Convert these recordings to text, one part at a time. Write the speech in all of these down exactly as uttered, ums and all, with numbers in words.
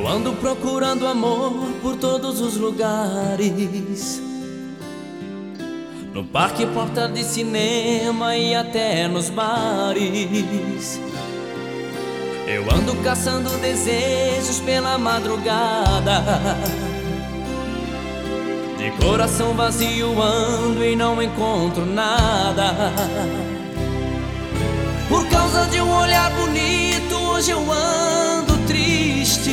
ando procurando amor por todos os lugares, no parque, porta de cinema e até nos bares. Eu ando caçando desejos pela madrugada, de coração vazio ando e não encontro nada. Por causa de um olhar bonito hoje eu ando triste.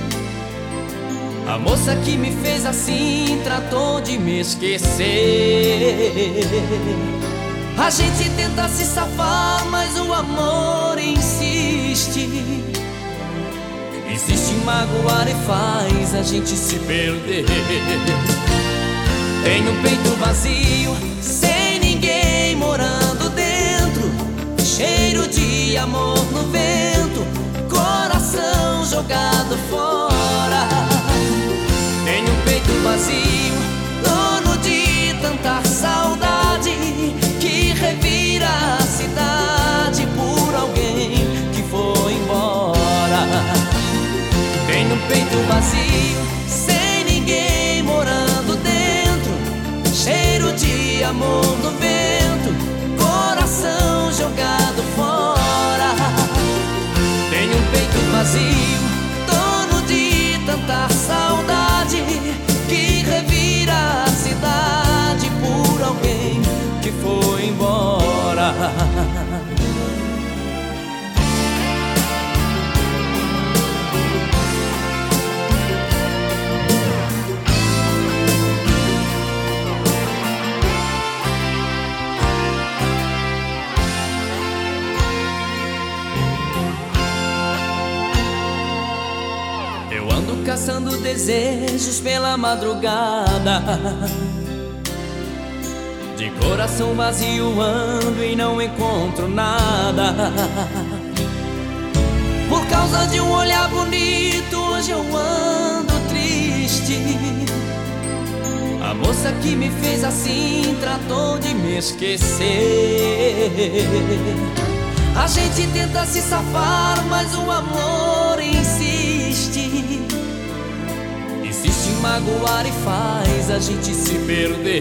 A moça que me fez assim tratou de me esquecer. A gente tenta se safar, mas o amor insiste. Insiste em magoar e faz a gente se perder. Tenho um peito vazio, sem ninguém morando dentro, cheiro de amor no vento, coração jogado fora. Tenho um peito vazio, dono de tanta saudade, que revira a cidade por alguém que foi embora. Tenho um peito vazio, sem ninguém morando dentro, cheiro de amor no vento, coração jogado fora. Tenho um peito vazio, dono de tanta saudade, que revira a cidade por alguém que foi embora. Eu ando caçando desejos pela madrugada, de coração vazio ando e não encontro nada. Por causa de um olhar bonito hoje eu ando triste. A moça que me fez assim tratou de me esquecer. A gente tenta se safar, mas o amor insiste. Insiste em magoar e faz a gente se perder.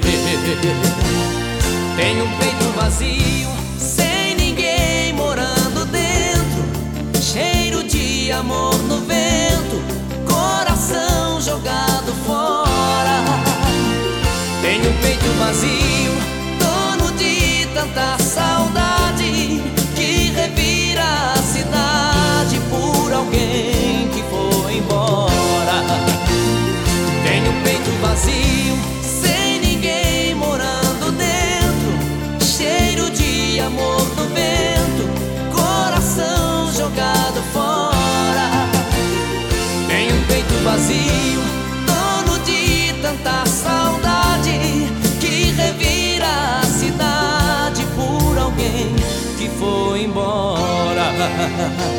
Tenho um peito vazio, sem ninguém morando dentro, cheiro de amor no vento, coração jogado fora. Tenho um peito vazio, dono de tanta saudade, que revira a cidade por alguém que foi embora. Tenho um peito vazio, sem ninguém morando dentro, cheiro de amor no vento, coração jogado fora. Tenho um peito vazio, dono de tanta saudade, que revira a cidade por alguém que foi embora.